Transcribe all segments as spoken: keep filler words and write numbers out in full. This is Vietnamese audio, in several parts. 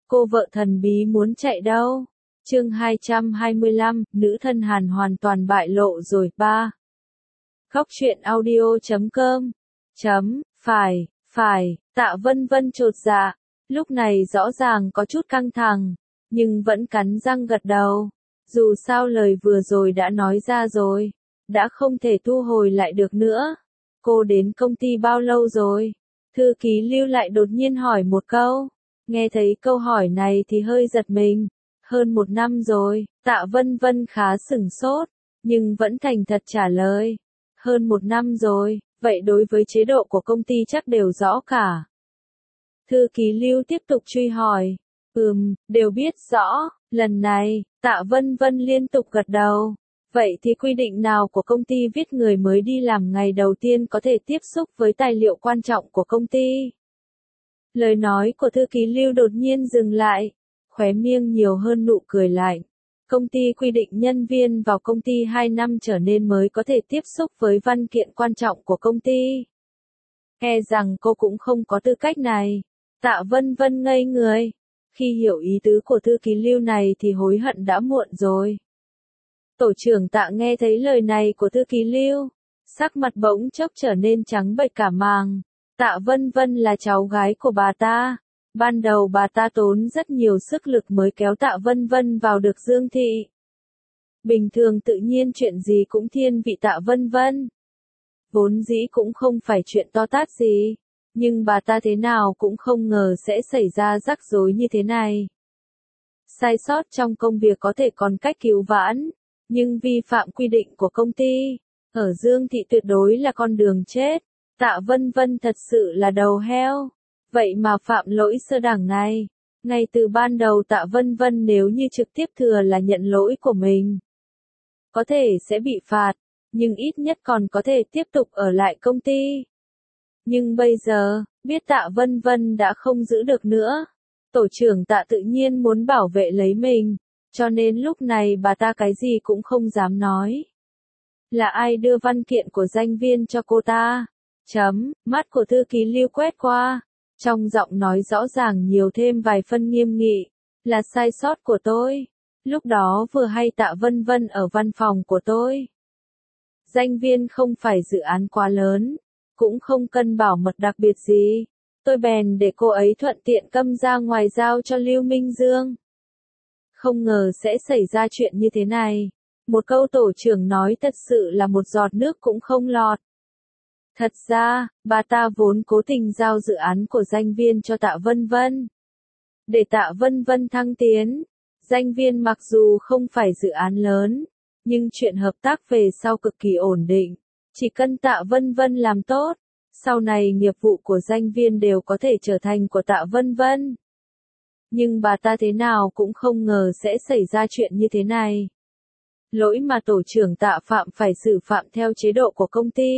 Cô vợ thần bí muốn chạy đâu? Chương hai trăm hai mươi lăm, nữ thân Hàn hoàn toàn bại lộ rồi. ba. Khóc chuyện audio chấm com. Chấm, phải, phải, Tạ Vân Vân chột dạ. Lúc này rõ ràng có chút căng thẳng, nhưng vẫn cắn răng gật đầu. Dù sao lời vừa rồi đã nói ra rồi, đã không thể thu hồi lại được nữa. Cô đến công ty bao lâu rồi? Thư ký Lưu lại đột nhiên hỏi một câu. Nghe thấy câu hỏi này thì hơi giật mình. Hơn một năm rồi, Tạ Vân Vân khá sửng sốt, nhưng vẫn thành thật trả lời. Hơn một năm rồi, vậy đối với chế độ của công ty chắc đều rõ cả. Thư ký Lưu tiếp tục truy hỏi. Ừm, đều biết rõ. Lần này, Tạ Vân Vân liên tục gật đầu. Vậy thì quy định nào của công ty viết người mới đi làm ngày đầu tiên có thể tiếp xúc với tài liệu quan trọng của công ty? Lời nói của thư ký Lưu đột nhiên dừng lại, khóe miệng nhiều hơn nụ cười lạnh. Công ty quy định nhân viên vào công ty hai năm trở nên mới có thể tiếp xúc với văn kiện quan trọng của công ty. E rằng cô cũng không có tư cách này. Tạ Vân Vân ngây người. Khi hiểu ý tứ của thư ký Lưu này thì hối hận đã muộn rồi. Tổ trưởng Tạ nghe thấy lời này của thư ký Lưu, sắc mặt bỗng chốc trở nên trắng bệch cả màng. Tạ Vân Vân là cháu gái của bà ta. Ban đầu bà ta tốn rất nhiều sức lực mới kéo Tạ Vân Vân vào được Dương Thị. Bình thường tự nhiên chuyện gì cũng thiên vị Tạ Vân Vân. Vốn dĩ cũng không phải chuyện to tát gì, nhưng bà ta thế nào cũng không ngờ sẽ xảy ra rắc rối như thế này. Sai sót trong công việc có thể còn cách cứu vãn, nhưng vi phạm quy định của công ty, ở Dương Thị tuyệt đối là con đường chết. Tạ Vân Vân thật sự là đầu heo. Vậy mà phạm lỗi sơ đẳng này. Ngay từ ban đầu Tạ Vân Vân nếu như trực tiếp thừa là nhận lỗi của mình, có thể sẽ bị phạt, nhưng ít nhất còn có thể tiếp tục ở lại công ty. Nhưng bây giờ, biết Tạ Vân Vân đã không giữ được nữa, tổ trưởng Tạ tự nhiên muốn bảo vệ lấy mình, cho nên lúc này bà ta cái gì cũng không dám nói. Là ai đưa văn kiện của danh viên cho cô ta? Chấm, mắt của thư ký Lưu quét qua, trong giọng nói rõ ràng nhiều thêm vài phân nghiêm nghị. Là sai sót của tôi. Lúc đó vừa hay Tạ Vân Vân ở văn phòng của tôi. Danh viên không phải dự án quá lớn, cũng không cần bảo mật đặc biệt gì. Tôi bèn để cô ấy thuận tiện câm ra ngoài giao cho Lưu Minh Dương. Không ngờ sẽ xảy ra chuyện như thế này. Một câu tổ trưởng nói thật sự là một giọt nước cũng không lọt. Thật ra, bà ta vốn cố tình giao dự án của danh viên cho Tạ Vân Vân. Để Tạ Vân Vân thăng tiến. Danh viên mặc dù không phải dự án lớn, nhưng chuyện hợp tác về sau cực kỳ ổn định. Chỉ cần Tạ Vân Vân làm tốt, sau này nghiệp vụ của danh viên đều có thể trở thành của Tạ Vân Vân. Nhưng bà ta thế nào cũng không ngờ sẽ xảy ra chuyện như thế này. Lỗi mà tổ trưởng Tạ phạm phải xử phạm theo chế độ của công ty.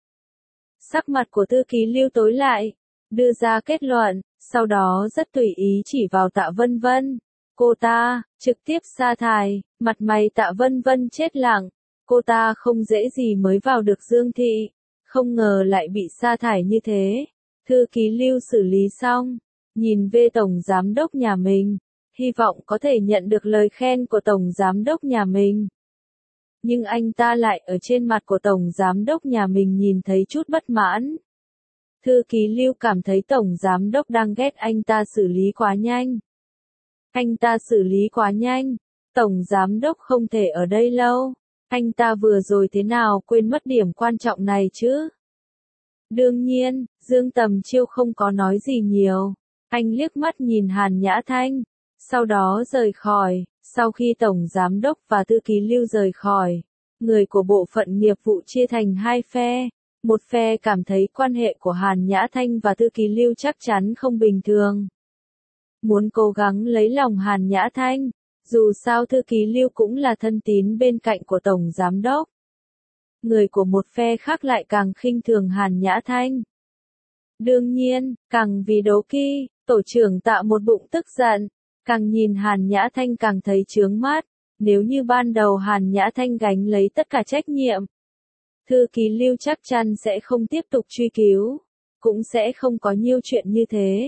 Sắc mặt của thư ký Lưu tối lại, đưa ra kết luận, sau đó rất tùy ý chỉ vào Tạ Vân Vân. Cô ta, trực tiếp sa thải, mặt mày Tạ Vân Vân chết lặng. Cô ta không dễ gì mới vào được Dương Thị, không ngờ lại bị sa thải như thế. Thư ký Lưu xử lý xong, nhìn về Tổng Giám đốc nhà mình, hy vọng có thể nhận được lời khen của Tổng Giám đốc nhà mình. Nhưng anh ta lại ở trên mặt của Tổng Giám đốc nhà mình nhìn thấy chút bất mãn. Thư ký Lưu cảm thấy Tổng Giám đốc đang ghét anh ta xử lý quá nhanh. Anh ta xử lý quá nhanh, Tổng Giám đốc không thể ở đây lâu. Anh ta vừa rồi thế nào quên mất điểm quan trọng này chứ? Đương nhiên, Dương Tầm Chiêu không có nói gì nhiều. Anh liếc mắt nhìn Hàn Nhã Thanh, sau đó rời khỏi. Sau khi Tổng Giám đốc và thư ký Lưu rời khỏi, người của bộ phận nghiệp vụ chia thành hai phe. Một phe cảm thấy quan hệ của Hàn Nhã Thanh và thư ký Lưu chắc chắn không bình thường, muốn cố gắng lấy lòng Hàn Nhã Thanh, dù sao thư ký Lưu cũng là thân tín bên cạnh của Tổng Giám đốc. Người của một phe khác lại càng khinh thường Hàn Nhã Thanh. Đương nhiên, càng vì đố kỵ, tổ trưởng Tạ một bụng tức giận, càng nhìn Hàn Nhã Thanh càng thấy chướng mắt. Nếu như ban đầu Hàn Nhã Thanh gánh lấy tất cả trách nhiệm, thư ký Lưu chắc chắn sẽ không tiếp tục truy cứu, cũng sẽ không có nhiều chuyện như thế.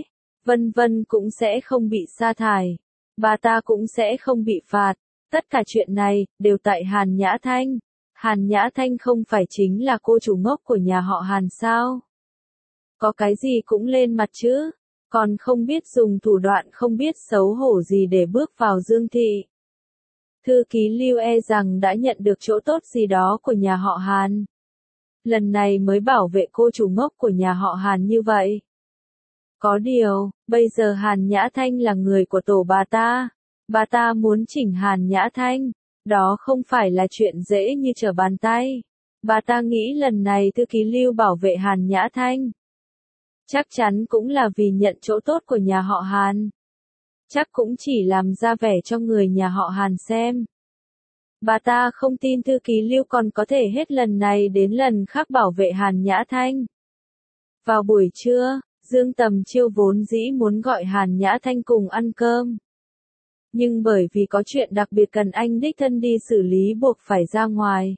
Vân Vân cũng sẽ không bị sa thải. Bà ta cũng sẽ không bị phạt. Tất cả chuyện này, đều tại Hàn Nhã Thanh. Hàn Nhã Thanh không phải chính là cô chủ ngốc của nhà họ Hàn sao? Có cái gì cũng lên mặt chứ, còn không biết dùng thủ đoạn không biết xấu hổ gì để bước vào Dương thị. Thư ký Lưu e rằng đã nhận được chỗ tốt gì đó của nhà họ Hàn. Lần này mới bảo vệ cô chủ ngốc của nhà họ Hàn như vậy. Có điều, bây giờ Hàn Nhã Thanh là người của tổ bà ta. Bà ta muốn chỉnh Hàn Nhã Thanh. Đó không phải là chuyện dễ như trở bàn tay. Bà ta nghĩ lần này thư ký Lưu bảo vệ Hàn Nhã Thanh. Chắc chắn cũng là vì nhận chỗ tốt của nhà họ Hàn. Chắc cũng chỉ làm ra vẻ cho người nhà họ Hàn xem. Bà ta không tin thư ký Lưu còn có thể hết lần này đến lần khác bảo vệ Hàn Nhã Thanh. Vào buổi trưa, Dương Tầm Chiêu vốn dĩ muốn gọi Hàn Nhã Thanh cùng ăn cơm. Nhưng bởi vì có chuyện đặc biệt cần anh đích thân đi xử lý buộc phải ra ngoài.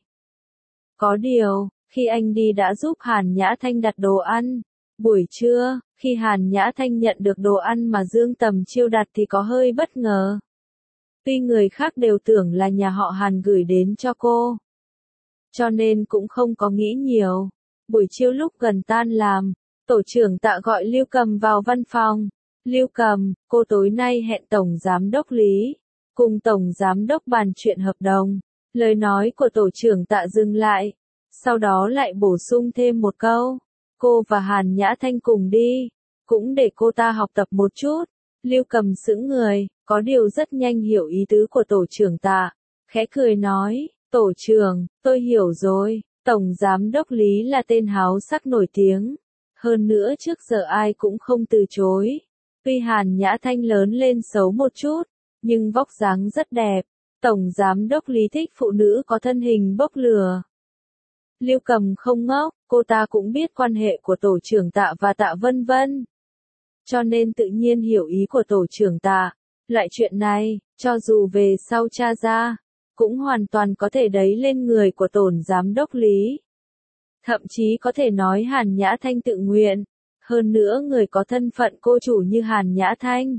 Có điều, khi anh đi đã giúp Hàn Nhã Thanh đặt đồ ăn. Buổi trưa, khi Hàn Nhã Thanh nhận được đồ ăn mà Dương Tầm Chiêu đặt thì có hơi bất ngờ. Tuy người khác đều tưởng là nhà họ Hàn gửi đến cho cô. Cho nên cũng không có nghĩ nhiều. Buổi chiều lúc gần tan làm, tổ trưởng Tạ gọi Lưu Cầm vào văn phòng. Lưu Cầm, cô tối nay hẹn Tổng Giám đốc Lý, cùng Tổng Giám đốc bàn chuyện hợp đồng. Lời nói của tổ trưởng Tạ dừng lại, sau đó lại bổ sung thêm một câu. Cô và Hàn Nhã Thanh cùng đi, cũng để cô ta học tập một chút. Lưu Cầm sững người, có điều rất nhanh hiểu ý tứ của tổ trưởng Tạ, khẽ cười nói, tổ trưởng, tôi hiểu rồi, Tổng Giám đốc Lý là tên háo sắc nổi tiếng. Hơn nữa trước giờ ai cũng không từ chối. Tuy Hàn Nhã Thanh lớn lên xấu một chút, nhưng vóc dáng rất đẹp. Tổng Giám đốc Lý thích phụ nữ có thân hình bốc lửa. Lưu Cầm không ngốc, cô ta cũng biết quan hệ của tổ trưởng Tạ và Tạ Vân Vân. Cho nên tự nhiên hiểu ý của tổ trưởng Tạ. Loại chuyện này, cho dù về sau tra ra, cũng hoàn toàn có thể đẩy lên người của Tổng Giám đốc Lý. Thậm chí có thể nói Hàn Nhã Thanh tự nguyện. Hơn nữa người có thân phận cô chủ như Hàn Nhã Thanh.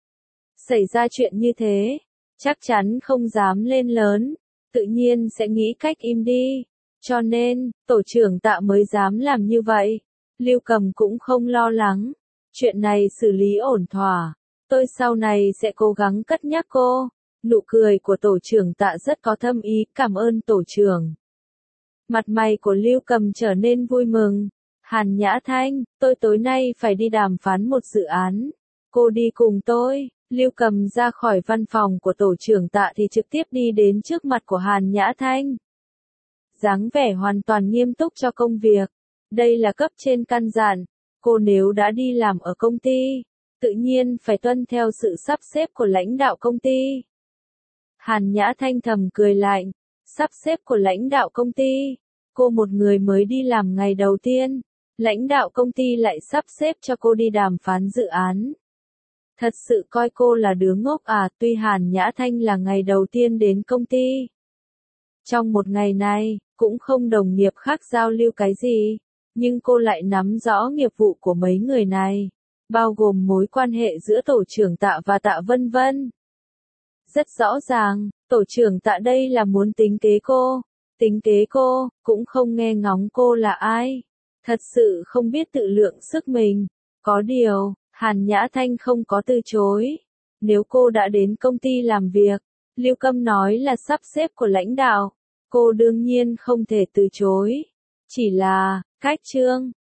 Xảy ra chuyện như thế, chắc chắn không dám lên lớn, tự nhiên sẽ nghĩ cách im đi. Cho nên, tổ trưởng Tạ mới dám làm như vậy. Lưu Cầm cũng không lo lắng. Chuyện này xử lý ổn thỏa. Tôi sau này sẽ cố gắng cất nhắc cô. Nụ cười của tổ trưởng Tạ rất có thâm ý, cảm ơn tổ trưởng. Mặt mày của Lưu Cầm trở nên vui mừng. Hàn Nhã Thanh, tôi tối nay phải đi đàm phán một dự án. Cô đi cùng tôi. Lưu Cầm ra khỏi văn phòng của tổ trưởng Tạ thì trực tiếp đi đến trước mặt của Hàn Nhã Thanh. Dáng vẻ hoàn toàn nghiêm túc cho công việc. Đây là cấp trên căn dặn. Cô nếu đã đi làm ở công ty, tự nhiên phải tuân theo sự sắp xếp của lãnh đạo công ty. Hàn Nhã Thanh thầm cười lạnh. Sắp xếp của lãnh đạo công ty. Cô một người mới đi làm ngày đầu tiên. Lãnh đạo công ty lại sắp xếp cho cô đi đàm phán dự án. Thật sự coi cô là đứa ngốc à, tuy Hàn Nhã Thanh là ngày đầu tiên đến công ty. Trong một ngày này, cũng không đồng nghiệp khác giao lưu cái gì, nhưng cô lại nắm rõ nghiệp vụ của mấy người này, bao gồm mối quan hệ giữa tổ trưởng Tạ và Tạ Vân Vân. Rất rõ ràng, tổ trưởng Tạ đây là muốn tính kế cô, tính kế cô, cũng không nghe ngóng cô là ai. Thật sự không biết tự lượng sức mình. Có điều, Hàn Nhã Thanh không có từ chối. Nếu cô đã đến công ty làm việc, Lưu Cầm nói là sắp xếp của lãnh đạo, cô đương nhiên không thể từ chối. Chỉ là, cách chương,